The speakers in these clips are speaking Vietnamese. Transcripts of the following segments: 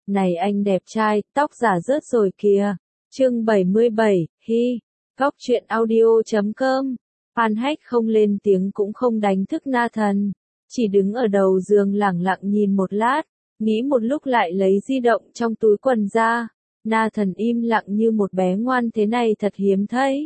Này anh đẹp trai, tóc giả rớt rồi kìa. Chương 77, hi. Góc truyện audio.com. Phan Hách không lên tiếng cũng không đánh thức Nathan. Chỉ đứng ở đầu giường lẳng lặng nhìn một lát, nghĩ một lúc lại lấy di động trong túi quần ra. Nathan im lặng như một bé ngoan thế này thật hiếm thấy.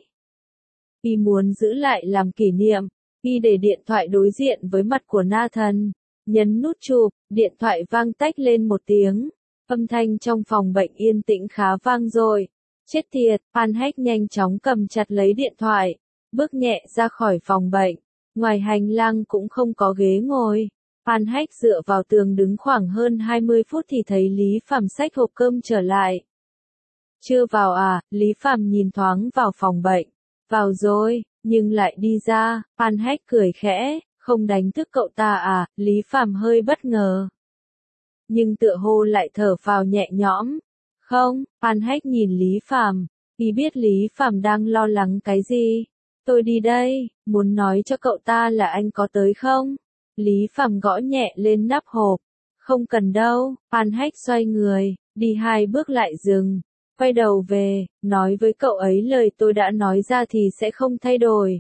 Y muốn giữ lại làm kỷ niệm, Y để điện thoại đối diện với mặt của Nathan, nhấn nút chụp, điện thoại vang tách lên một tiếng. Âm thanh trong phòng bệnh yên tĩnh khá vang dội. Chết tiệt, Phan Hách nhanh chóng cầm chặt lấy điện thoại, bước nhẹ ra khỏi phòng bệnh. Ngoài hành lang cũng không có ghế ngồi. Phan Hách dựa vào tường đứng khoảng hơn 20 phút thì thấy Lý Phàm xách hộp cơm trở lại. Chưa vào à? Lý Phàm nhìn thoáng vào phòng bệnh. Vào rồi, nhưng lại đi ra. Phan Hách cười khẽ, không đánh thức cậu ta à? Lý Phàm hơi bất ngờ, nhưng tựa hồ lại thở phào nhẹ nhõm. Không, Phan Hách nhìn Lý Phàm, Y biết Lý Phàm đang lo lắng cái gì. Tôi đi đây, muốn nói cho cậu ta là anh có tới không? Lý Phàm gõ nhẹ lên nắp hộp. Không cần đâu. Phan Hách xoay người, đi 2 bước lại dừng, quay đầu về, nói với cậu ấy lời tôi đã nói ra thì sẽ không thay đổi.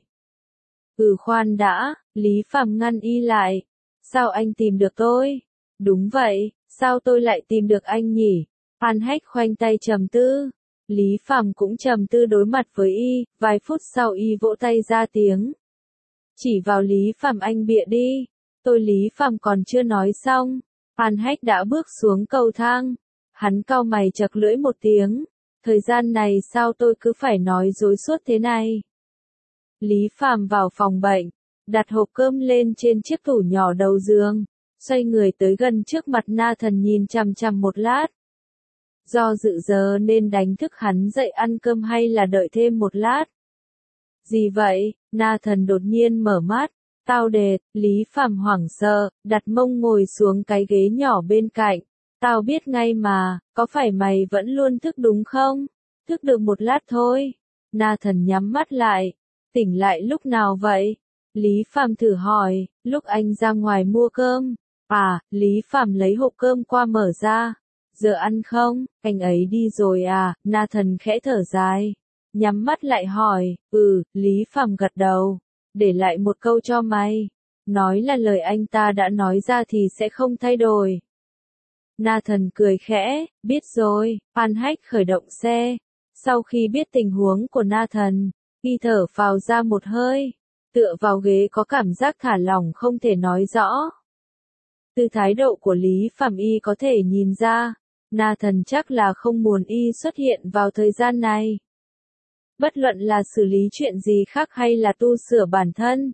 Khoan đã, Lý Phàm ngăn Y lại. Sao anh tìm được tôi? Đúng vậy, sao tôi lại tìm được anh nhỉ? Phan Hách khoanh tay trầm tư. Lý Phàm cũng trầm tư đối mặt với Y, vài phút sau Y vỗ tay ra tiếng. Chỉ vào Lý Phàm anh bịa đi. Tôi Lý Phàm còn chưa nói xong, Phan Hách đã bước xuống cầu thang. Hắn cau mày chật lưỡi một tiếng. Thời gian này sao tôi cứ phải nói dối suốt thế này? Lý Phàm vào phòng bệnh, đặt hộp cơm lên trên chiếc tủ nhỏ đầu giường, xoay người tới gần trước mặt Nathan nhìn chằm chằm một lát. Do dự giờ nên đánh thức hắn dậy ăn cơm hay là đợi thêm một lát? Gì vậy? Nathan đột nhiên mở mắt. Tao đệt, Lý Phàm hoảng sợ, đặt mông ngồi xuống cái ghế nhỏ bên cạnh. Tao biết ngay mà, có phải mày vẫn luôn thức đúng không? Thức được một lát thôi. Nathan nhắm mắt lại. Tỉnh lại lúc nào vậy? Lý Phàm thử hỏi, lúc anh ra ngoài mua cơm. À, Lý Phàm lấy hộp cơm qua mở ra. Giờ ăn không? Anh ấy đi rồi à? Nathan khẽ thở dài, nhắm mắt lại hỏi. Lý Phàm gật đầu. Để lại một câu cho mày. Nói là lời anh ta đã nói ra thì sẽ không thay đổi. Nathan cười khẽ, biết rồi. Phan Hách khởi động xe. Sau khi biết tình huống của Nathan, Y thở phào ra một hơi, tựa vào ghế có cảm giác thả lỏng không thể nói rõ. Từ thái độ của Lý Phàm Y có thể nhìn ra, Nathan chắc là không muốn Y xuất hiện vào thời gian này. Bất luận là xử lý chuyện gì khác hay là tu sửa bản thân,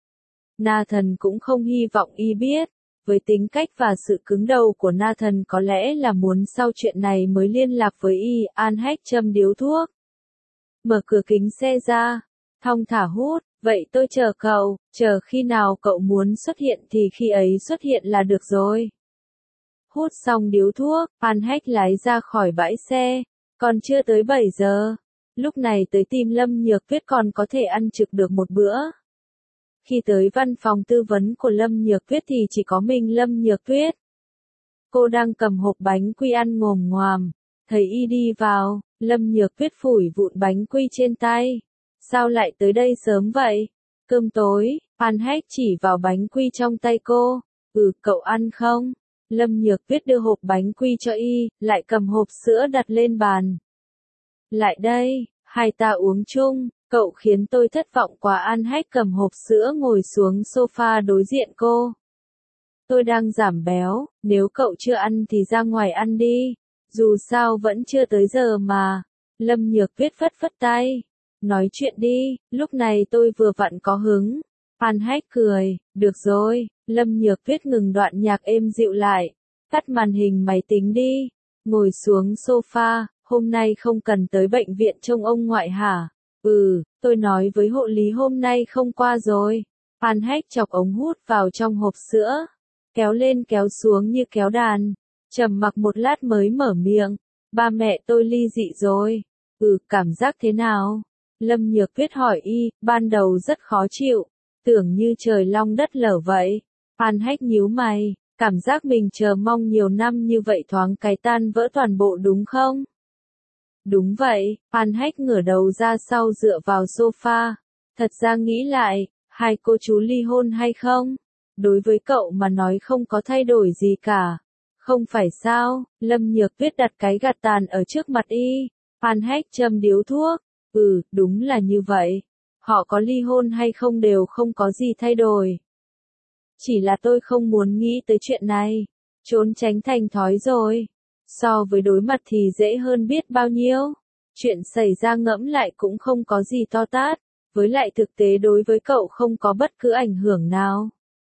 Nathan cũng không hy vọng Y biết. Với tính cách và sự cứng đầu của Nathan có lẽ là muốn sau chuyện này mới liên lạc với Y. Phan Hách châm điếu thuốc, mở cửa kính xe ra, thong thả hút. Vậy tôi chờ cậu, chờ khi nào cậu muốn xuất hiện thì khi ấy xuất hiện là được rồi. Hút xong điếu thuốc, Phan Hách lái ra khỏi bãi xe. Còn chưa tới 7 giờ. Lúc này tới tìm Lâm Nhược Tuyết còn có thể ăn trực được một bữa. Khi tới văn phòng tư vấn của Lâm Nhược Tuyết thì chỉ có mình Lâm Nhược Tuyết. Cô đang cầm hộp bánh quy ăn ngồm ngoàm. Thấy Y đi vào, Lâm Nhược Tuyết phủi vụn bánh quy trên tay. Sao lại tới đây sớm vậy? Cơm tối. Phan Hách chỉ vào bánh quy trong tay cô. Cậu ăn không? Lâm Nhược Tuyết đưa hộp bánh quy cho Y, lại cầm hộp sữa đặt lên bàn. Lại đây, hai ta uống chung. Cậu khiến tôi thất vọng quá. Phan Hách cầm hộp sữa ngồi xuống sofa đối diện cô. Tôi đang giảm béo, nếu cậu chưa ăn thì ra ngoài ăn đi. Dù sao vẫn chưa tới giờ mà. Lâm Nhược Tuyết phất phất tay. Nói chuyện đi, lúc này tôi vừa vặn có hứng. Phan Hách cười, được rồi. Lâm Nhược Tuyết ngừng đoạn nhạc êm dịu lại. Tắt màn hình máy tính đi. Ngồi xuống sofa, hôm nay không cần tới bệnh viện trông ông ngoại hả? Tôi nói với hộ lý hôm nay không qua rồi. Phan Hách chọc ống hút vào trong hộp sữa, kéo lên kéo xuống như kéo đàn. Trầm mặc một lát mới mở miệng. Ba mẹ tôi ly dị rồi. Cảm giác thế nào? Lâm Nhược Tuyết hỏi Y. Ban đầu rất khó chịu, tưởng như trời long đất lở vậy. Phan Hách nhíu mày, Cảm giác mình chờ mong nhiều năm như vậy thoáng cái tan vỡ toàn bộ đúng không? Đúng vậy, An Hách ngửa đầu ra sau dựa vào sofa. Thật ra nghĩ lại, hai cô chú ly hôn hay không? Đối với cậu mà nói không có thay đổi gì cả. Không phải sao, Lâm Nhược Tuyết đặt cái gạt tàn ở trước mặt y. An Hách châm điếu thuốc. Đúng là như vậy. Họ có ly hôn hay không đều không có gì thay đổi. Chỉ là tôi không muốn nghĩ tới chuyện này. Trốn tránh thành thói rồi. So với đối mặt thì dễ hơn biết bao nhiêu. Chuyện xảy ra ngẫm lại cũng không có gì to tát. Với lại thực tế đối với cậu không có bất cứ ảnh hưởng nào.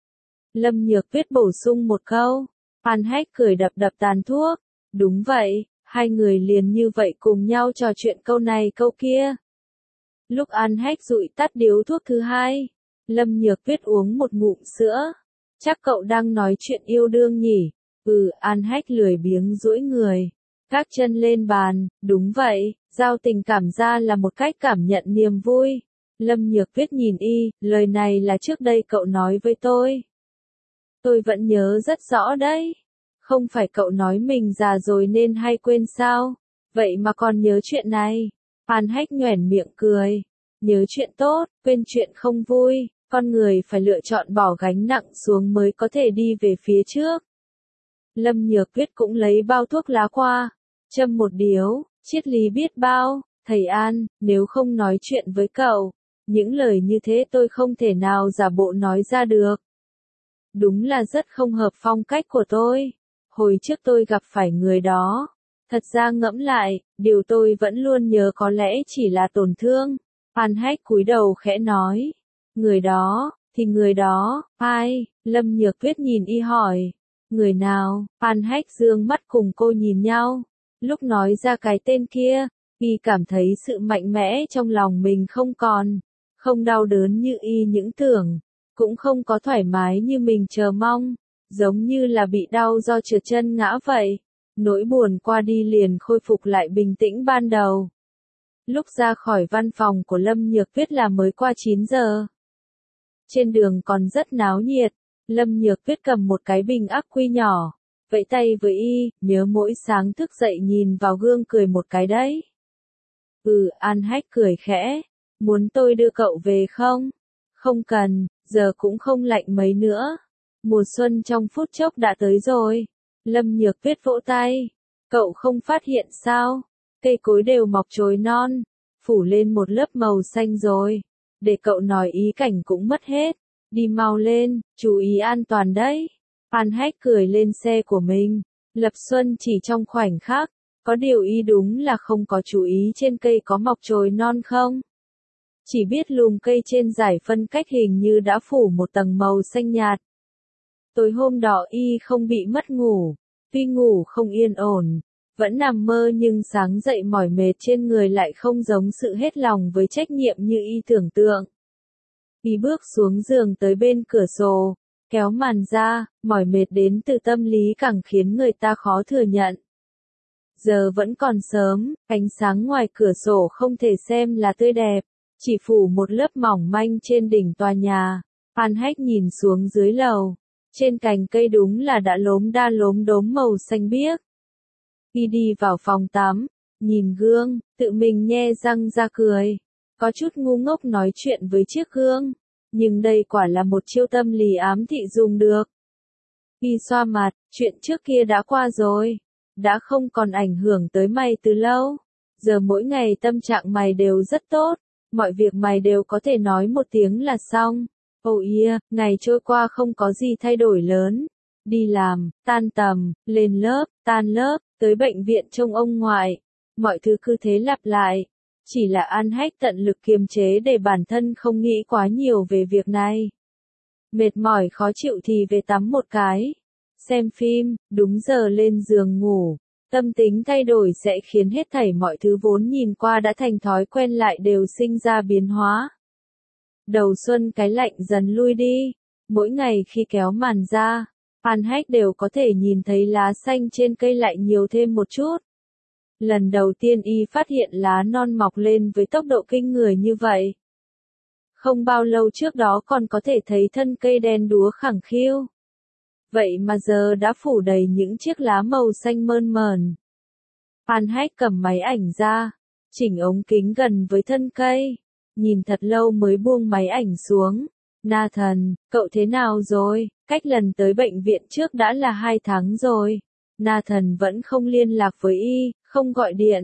Lâm Nhược Tuyết bổ sung một câu. An Hách cười đập đập tàn thuốc. Đúng vậy, hai người liền như vậy cùng nhau trò chuyện câu này câu kia. Lúc An Hách dụi tắt điếu thuốc thứ hai, Lâm Nhược Tuyết uống một ngụm sữa. Chắc cậu đang nói chuyện yêu đương nhỉ? An Hách lười biếng duỗi người. Các chân lên bàn, đúng vậy, giao tình cảm ra là một cách cảm nhận niềm vui. Lâm Nhược Tuyết nhìn y, lời này là trước đây cậu nói với tôi. Tôi vẫn nhớ rất rõ đấy. Không phải cậu nói mình già rồi nên hay quên sao? Vậy mà còn nhớ chuyện này. An Hách nhoẻn miệng cười. Nhớ chuyện tốt, quên chuyện không vui. Con người phải lựa chọn bỏ gánh nặng xuống mới có thể đi về phía trước. Lâm Nhược Tuyết cũng lấy bao thuốc lá qua. Châm một điếu, triết lý biết bao. Thầy An, nếu không nói chuyện với cậu, những lời như thế tôi không thể nào giả bộ nói ra được. Đúng là rất không hợp phong cách của tôi. Hồi trước tôi gặp phải người đó. Thật ra ngẫm lại, điều tôi vẫn luôn nhớ có lẽ chỉ là tổn thương. An Hách cúi đầu khẽ nói. Người đó, thì người đó, ai? Lâm Nhược Tuyết nhìn y hỏi. Người nào? An Hách dương mắt cùng cô nhìn nhau. Lúc nói ra cái tên kia, y cảm thấy sự mạnh mẽ trong lòng mình không còn. Không đau đớn như y những tưởng. Cũng không có thoải mái như mình chờ mong. Giống như là bị đau do trượt chân ngã vậy. Nỗi buồn qua đi liền khôi phục lại bình tĩnh ban đầu. Lúc ra khỏi văn phòng của Lâm Nhược Tuyết là mới qua 9 giờ. Trên đường còn rất náo nhiệt. Lâm Nhược Tuyết cầm một cái bình ắc quy nhỏ. Vẫy tay với y, nhớ mỗi sáng thức dậy nhìn vào gương cười một cái đấy. An Hách cười khẽ. Muốn tôi đưa cậu về không? Không cần, giờ cũng không lạnh mấy nữa. Mùa xuân trong phút chốc đã tới rồi. Lâm Nhược Tuyết vỗ tay. Cậu không phát hiện sao? Cây cối đều mọc chồi non, phủ lên một lớp màu xanh rồi. Để cậu nói ý cảnh cũng mất hết. Đi mau lên, chú ý an toàn đấy. An Hách cười lên xe của mình. Lập xuân chỉ trong khoảnh khắc. Có điều y đúng là không có chú ý trên cây có mọc chồi non không? Chỉ biết lùm cây trên giải phân cách hình như đã phủ một tầng màu xanh nhạt. Tối hôm đó y không bị mất ngủ. Tuy ngủ không yên ổn, vẫn nằm mơ nhưng sáng dậy mỏi mệt trên người lại không giống sự hết lòng với trách nhiệm như y tưởng tượng. Y bước xuống giường tới bên cửa sổ, kéo màn ra, mỏi mệt đến từ tâm lý càng khiến người ta khó thừa nhận. Giờ vẫn còn sớm, ánh sáng ngoài cửa sổ không thể xem là tươi đẹp, chỉ phủ một lớp mỏng manh trên đỉnh tòa nhà. An Hách nhìn xuống dưới lầu. Trên cành cây đúng là đã lốm đa lốm đốm màu xanh biếc. Y đi vào phòng tắm, nhìn gương, tự mình nhe răng ra cười. Có chút ngu ngốc nói chuyện với chiếc gương. Nhưng đây quả là một chiêu tâm lý ám thị dùng được. Y xoa mặt, chuyện trước kia đã qua rồi. Đã không còn ảnh hưởng tới mày từ lâu. Giờ mỗi ngày tâm trạng mày đều rất tốt. Mọi việc mày đều có thể nói một tiếng là xong. Ngày trôi qua không có gì thay đổi lớn. Đi làm, tan tầm, lên lớp, tan lớp, tới bệnh viện trông ông ngoại. Mọi thứ cứ thế lặp lại. Chỉ là An Hách tận lực kiềm chế để bản thân không nghĩ quá nhiều về việc này. Mệt mỏi khó chịu thì về tắm một cái. Xem phim, đúng giờ lên giường ngủ. Tâm tính thay đổi sẽ khiến hết thảy mọi thứ vốn nhìn qua đã thành thói quen lại đều sinh ra biến hóa. Đầu xuân cái lạnh dần lui đi. Mỗi ngày khi kéo màn ra, An Hách đều có thể nhìn thấy lá xanh trên cây lại nhiều thêm một chút. Lần đầu tiên y phát hiện lá non mọc lên với tốc độ kinh người như vậy. Không bao lâu trước đó còn có thể thấy thân cây đen đúa khẳng khiu. vậy mà giờ đã phủ đầy những chiếc lá màu xanh mơn mởn. Phan Hách cầm máy ảnh ra, chỉnh ống kính gần với thân cây, nhìn thật lâu mới buông máy ảnh xuống. Nathan, cậu thế nào rồi? Cách lần tới bệnh viện trước đã là 2 tháng rồi. Nathan vẫn không liên lạc với y, không gọi điện.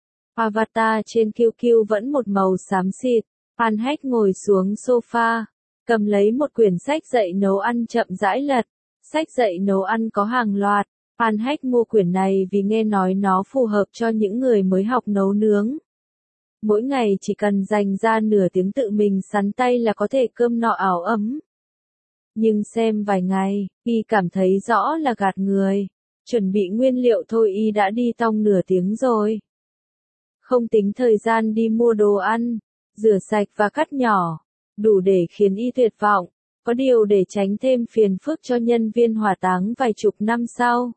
Avatar trên QQ vẫn một màu xám xịt. Phan Hách ngồi xuống sofa, cầm lấy một quyển sách dạy nấu ăn chậm rãi lật. Sách dạy nấu ăn có hàng loạt. Phan Hách mua quyển này vì nghe nói nó phù hợp cho những người mới học nấu nướng. Mỗi ngày chỉ cần dành ra nửa tiếng tự mình sắn tay là có thể cơm no áo ấm. Nhưng xem vài ngày, y cảm thấy rõ là gạt người. Chuẩn bị nguyên liệu thôi y đã đi tong nửa tiếng rồi. Không tính thời gian đi mua đồ ăn, rửa sạch và cắt nhỏ, đủ để khiến y tuyệt vọng. Có điều để tránh thêm phiền phức cho nhân viên hỏa táng vài chục năm sau,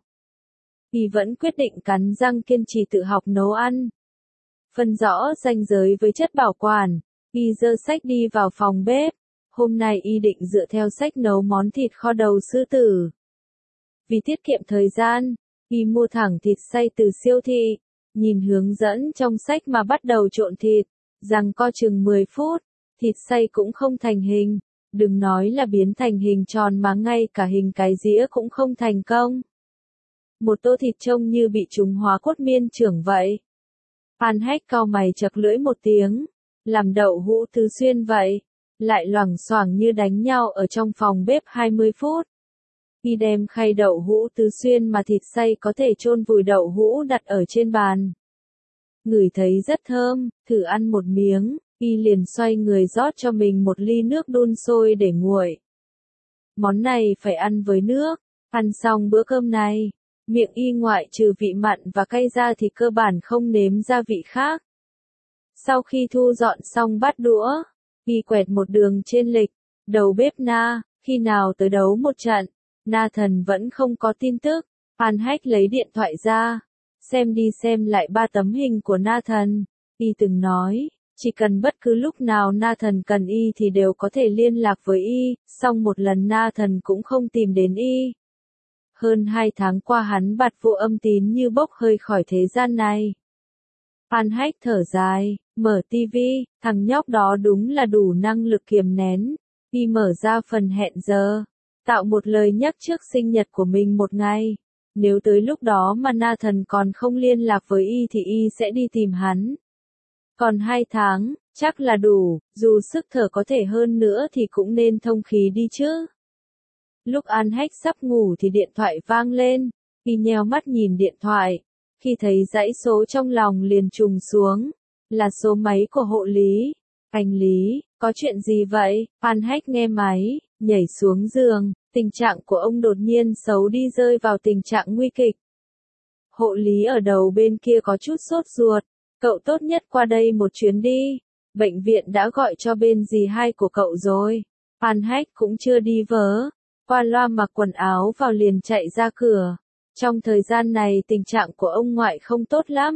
y vẫn quyết định cắn răng kiên trì tự học nấu ăn. Phân rõ ranh giới với chất bảo quản, y giơ sách đi vào phòng bếp. Hôm nay y định dựa theo sách nấu món thịt kho đầu sư tử. Vì tiết kiệm thời gian, y mua thẳng thịt xay từ siêu thị, nhìn hướng dẫn trong sách mà bắt đầu trộn thịt, giằng co chừng 10 phút, thịt xay cũng không thành hình, đừng nói là biến thành hình tròn mà ngay cả hình cái dĩa cũng không thành công. Một tô thịt trông như bị trùng hóa cốt miên trưởng vậy. Phan Hách cau mày chật lưỡi một tiếng, làm đậu hũ Tứ Xuyên vậy, lại loảng xoảng như đánh nhau ở trong phòng bếp 20 phút. Y đem khay đậu hũ Tứ Xuyên mà thịt xay có thể chôn vùi đậu hũ đặt ở trên bàn. Ngửi thấy rất thơm, thử ăn một miếng, y liền xoay người rót cho mình một ly nước đun sôi để nguội. Món này phải ăn với nước, ăn xong bữa cơm này, miệng y ngoại trừ vị mặn và cay ra thì cơ bản không nếm gia vị khác. Sau khi thu dọn xong bát đũa, y quẹt một đường trên lịch, đầu bếp Na, khi nào tới đấu một trận. Nathan vẫn không có tin tức. Phan Hách lấy điện thoại ra, xem đi xem lại 3 tấm hình của Nathan. Y từng nói, chỉ cần bất cứ lúc nào Nathan cần y thì đều có thể liên lạc với y, song một lần Nathan cũng không tìm đến y. Hơn 2 tháng qua hắn bặt vô âm tín như bốc hơi khỏi thế gian này. Phan Hách thở dài, mở tivi, thằng nhóc đó đúng là đủ năng lực kiềm nén. Y mở ra phần hẹn giờ, tạo một lời nhắc trước sinh nhật của mình một ngày. Nếu tới lúc đó mà Nathan còn không liên lạc với y thì y sẽ đi tìm hắn. Còn 2 tháng, chắc là đủ, dù sức thở có thể hơn nữa thì cũng nên thông khí đi chứ. Lúc Phan Hách sắp ngủ thì điện thoại vang lên, y nheo mắt nhìn điện thoại. Khi thấy dãy số trong lòng liền trùng xuống, là số máy của hộ lý. Anh Lý, có chuyện gì vậy? Phan Hách nghe máy, nhảy xuống giường, tình trạng của ông đột nhiên xấu đi rơi vào tình trạng nguy kịch. Hộ lý ở đầu bên kia có chút sốt ruột, cậu tốt nhất qua đây một chuyến đi. Bệnh viện đã gọi cho bên dì hai của cậu rồi. Phan Hách cũng chưa đi vớ, qua loa mặc quần áo vào liền chạy ra cửa. Trong thời gian này tình trạng của ông ngoại không tốt lắm.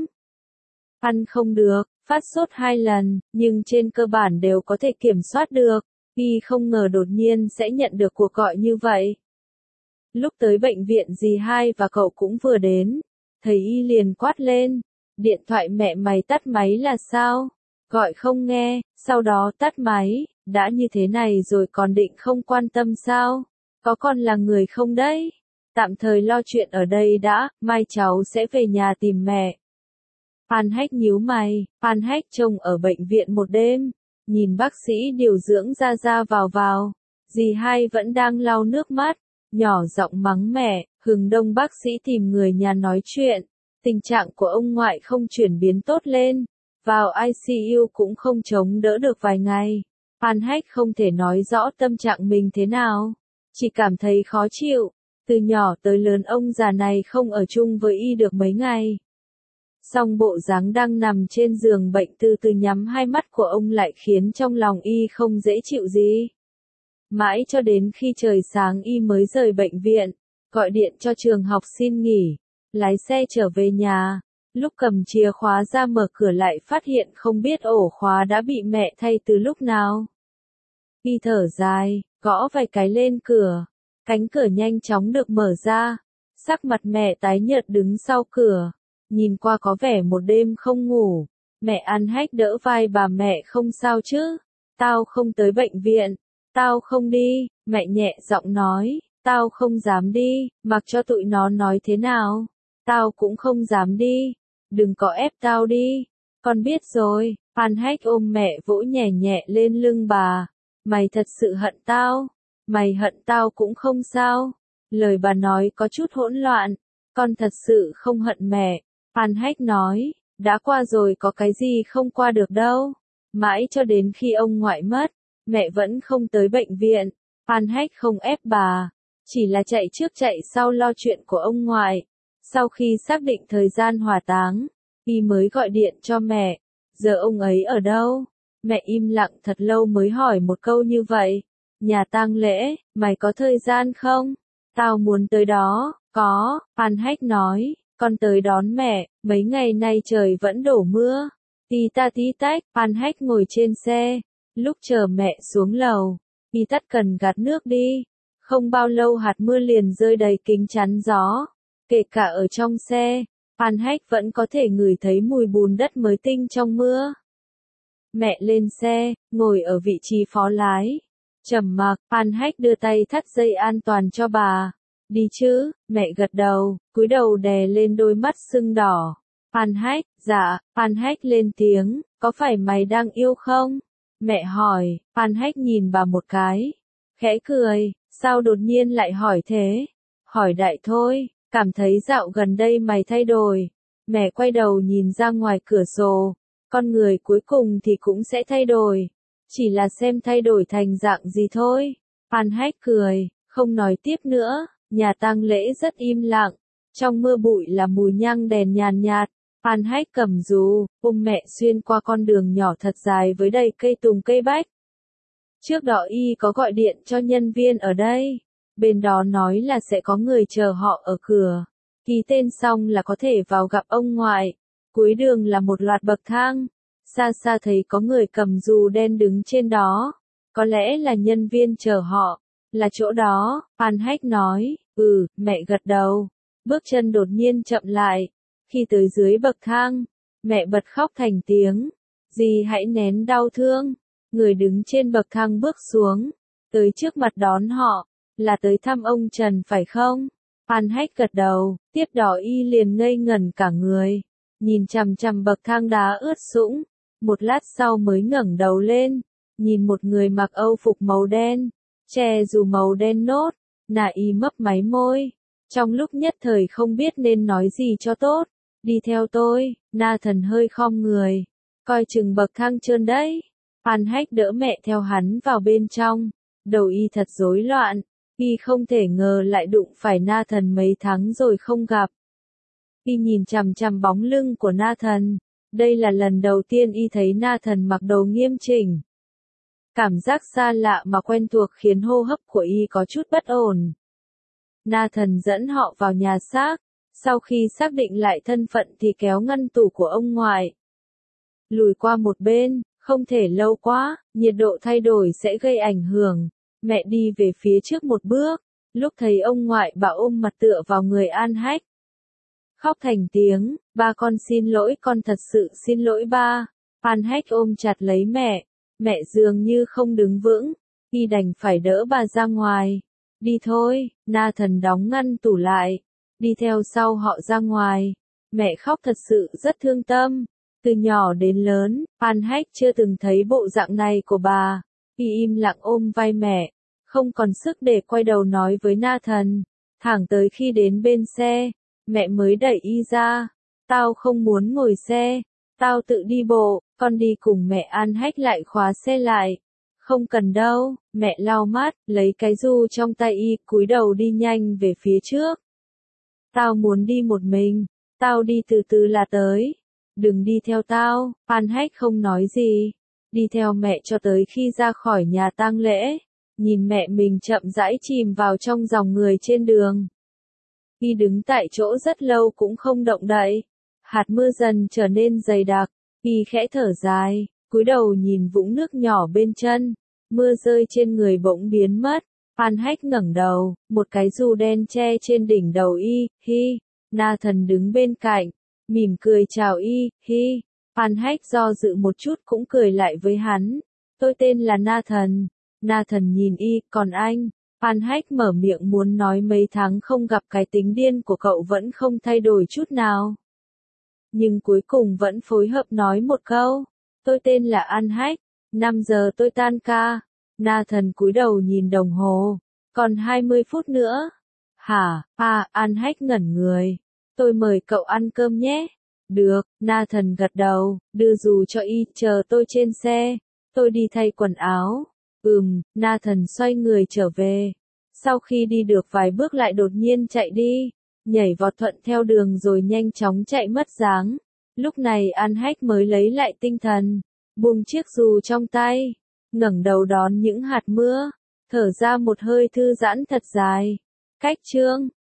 Ăn không được, phát sốt 2 lần, nhưng trên cơ bản đều có thể kiểm soát được. Y không ngờ đột nhiên sẽ nhận được cuộc gọi như vậy. Lúc tới bệnh viện dì hai và cậu cũng vừa đến, thấy y liền quát lên. Điện thoại mẹ mày tắt máy là sao? Gọi không nghe, sau đó tắt máy, đã như thế này rồi còn định không quan tâm sao? Có con là người không đấy? Tạm thời lo chuyện ở đây đã, mai cháu sẽ về nhà tìm mẹ. Phan Hách nhíu mày, Phan Hách trông ở bệnh viện một đêm, nhìn bác sĩ điều dưỡng ra vào. Dì hai vẫn đang lau nước mắt, nhỏ giọng mắng mẹ, Hừng Đông bác sĩ tìm người nhà nói chuyện. Tình trạng của ông ngoại không chuyển biến tốt lên, vào ICU cũng không chống đỡ được vài ngày. Phan Hách không thể nói rõ tâm trạng mình thế nào, chỉ cảm thấy khó chịu. Từ nhỏ tới lớn ông già này không ở chung với y được mấy ngày. Song bộ dáng đang nằm trên giường bệnh từ từ nhắm hai mắt của ông lại khiến trong lòng y không dễ chịu gì. Mãi cho đến khi trời sáng y mới rời bệnh viện, gọi điện cho trường học xin nghỉ, lái xe trở về nhà. Lúc cầm chìa khóa ra mở cửa lại phát hiện không biết ổ khóa đã bị mẹ thay từ lúc nào. Y thở dài, gõ vài cái lên cửa. Cánh cửa nhanh chóng được mở ra. Sắc mặt mẹ tái nhợt đứng sau cửa. Nhìn qua có vẻ một đêm không ngủ. Mẹ An Hách đỡ vai bà, mẹ không sao chứ? Tao không tới bệnh viện. Tao không đi, mẹ nhẹ giọng nói. Tao không dám đi, mặc cho tụi nó nói thế nào. Tao cũng không dám đi. Đừng có ép tao đi. Con biết rồi. An Hách ôm mẹ vỗ nhẹ nhẹ lên lưng bà. Mày thật sự hận tao. Mày hận tao cũng không sao. Lời bà nói có chút hỗn loạn. Con thật sự không hận mẹ. An Hách nói. Đã qua rồi, có cái gì không qua được đâu. Mãi cho đến khi ông ngoại mất, mẹ vẫn không tới bệnh viện. An Hách không ép bà. Chỉ là chạy trước chạy sau lo chuyện của ông ngoại. Sau khi xác định thời gian hỏa táng, y mới gọi điện cho mẹ. Giờ ông ấy ở đâu? Mẹ im lặng thật lâu mới hỏi một câu như vậy. Nhà tang lễ, mày có thời gian không? Tao muốn tới đó. Có, An Hách nói. Con tới đón mẹ, mấy ngày nay trời vẫn đổ mưa. Tí ta tí tách, An Hách ngồi trên xe. Lúc chờ mẹ xuống lầu, y tắt cần gạt nước đi. Không bao lâu hạt mưa liền rơi đầy kính chắn gió. Kể cả ở trong xe, An Hách vẫn có thể ngửi thấy mùi bùn đất mới tinh trong mưa. Mẹ lên xe, ngồi ở vị trí phó lái. Trầm mặc, An Hách đưa tay thắt dây an toàn cho bà. Đi chứ, mẹ gật đầu, cúi đầu đè lên đôi mắt sưng đỏ. An Hách, dạ, An Hách lên tiếng, có phải mày đang yêu không? Mẹ hỏi, An Hách nhìn bà một cái. Khẽ cười, sao đột nhiên lại hỏi thế? Hỏi đại thôi, cảm thấy dạo gần đây mày thay đổi. Mẹ quay đầu nhìn ra ngoài cửa sổ. Con người cuối cùng thì cũng sẽ thay đổi. Chỉ là xem thay đổi thành dạng gì thôi. An Hách cười, không nói tiếp nữa. Nhà tang lễ rất im lặng. Trong mưa bụi là mùi nhang đèn nhàn nhạt. An Hách cầm dù, ôm mẹ xuyên qua con đường nhỏ thật dài với đầy cây tùng cây bách. Trước đó y có gọi điện cho nhân viên ở đây. Bên đó nói là sẽ có người chờ họ ở cửa. Ký tên xong là có thể vào gặp ông ngoại. Cuối đường là một loạt bậc thang. Xa xa thấy có người cầm dù đen đứng trên đó. Có lẽ là nhân viên chờ họ. Là chỗ đó, An Hách nói. Mẹ gật đầu. Bước chân đột nhiên chậm lại. Khi tới dưới bậc thang, mẹ bật khóc thành tiếng. Dì hãy nén đau thương. Người đứng trên bậc thang bước xuống. Tới trước mặt đón họ. Là tới thăm ông Trần phải không? An Hách gật đầu. Tiếp đó y liền ngây ngẩn cả người. Nhìn chằm chằm bậc thang đá ướt sũng. Một lát sau mới ngẩng đầu lên. Nhìn một người mặc âu phục màu đen. Che dù màu đen nốt. Nà y mấp máy môi. Trong lúc nhất thời không biết nên nói gì cho tốt. Đi theo tôi, Nathan hơi khom người. Coi chừng bậc thang trơn đấy. An Hách đỡ mẹ theo hắn vào bên trong. Đầu y thật rối loạn. Y không thể ngờ lại đụng phải Nathan mấy tháng rồi không gặp. Y nhìn chằm chằm bóng lưng của Nathan. Đây là lần đầu tiên y thấy Nathan mặc đồ nghiêm chỉnh. Cảm giác xa lạ mà quen thuộc khiến hô hấp của y có chút bất ổn. Nathan dẫn họ vào nhà xác. Sau khi xác định lại thân phận thì kéo ngăn tủ của ông ngoại. Lùi qua một bên, không thể lâu quá, nhiệt độ thay đổi sẽ gây ảnh hưởng. Mẹ đi về phía trước một bước. Lúc thấy ông ngoại bà ôm mặt tựa vào người An Hách. Khóc thành tiếng, ba con xin lỗi, con thật sự xin lỗi ba. An Hách ôm chặt lấy mẹ. Mẹ dường như không đứng vững. Y đành phải đỡ bà ra ngoài. Đi thôi, Nathan đóng ngăn tủ lại. Đi theo sau họ ra ngoài. Mẹ khóc thật sự rất thương tâm. Từ nhỏ đến lớn, An Hách chưa từng thấy bộ dạng này của bà. Y im lặng ôm vai mẹ. Không còn sức để quay đầu nói với Nathan. Thẳng tới khi đến bên xe, mẹ mới đẩy y ra. Tao không muốn ngồi xe. Tao tự đi bộ, con đi cùng mẹ. An Hách lại khóa xe lại. Không cần đâu, mẹ lau mắt, lấy cái dù trong tay y, cúi đầu đi nhanh về phía trước. Tao muốn đi một mình, tao đi từ từ là tới. Đừng đi theo tao, An Hách không nói gì. Đi theo mẹ cho tới khi ra khỏi nhà tang lễ. Nhìn mẹ mình chậm rãi chìm vào trong dòng người trên đường. Y đứng tại chỗ rất lâu cũng không động đậy. Hạt mưa dần trở nên dày đặc. Y khẽ thở dài, cúi đầu nhìn vũng nước nhỏ bên chân. Mưa rơi trên người bỗng biến mất. An Hách ngẩng đầu, một cái dù đen che trên đỉnh đầu y, hi. Nathan đứng bên cạnh, mỉm cười chào y, hi. An Hách do dự một chút cũng cười lại với hắn. Tôi tên là Nathan. Nathan nhìn y, còn anh? An Hách mở miệng muốn nói mấy tháng không gặp cái tính điên của cậu vẫn không thay đổi chút nào. Nhưng cuối cùng vẫn phối hợp nói một câu. Tôi tên là An Hách. 5 giờ tôi tan ca. Nathan cúi đầu nhìn đồng hồ. Còn 20 phút nữa. Hả? An Hách ngẩn người. Tôi mời cậu ăn cơm nhé. Được, Nathan gật đầu, đưa dù cho y, chờ tôi trên xe. Tôi đi thay quần áo. Nathan xoay người trở về. Sau khi đi được vài bước lại đột nhiên chạy đi. Nhảy vọt thuận theo đường rồi nhanh chóng chạy mất dáng. Lúc này An Hách mới lấy lại tinh thần. Buông chiếc dù trong tay. Ngẩng đầu đón những hạt mưa. Thở ra một hơi thư giãn thật dài. Cách chương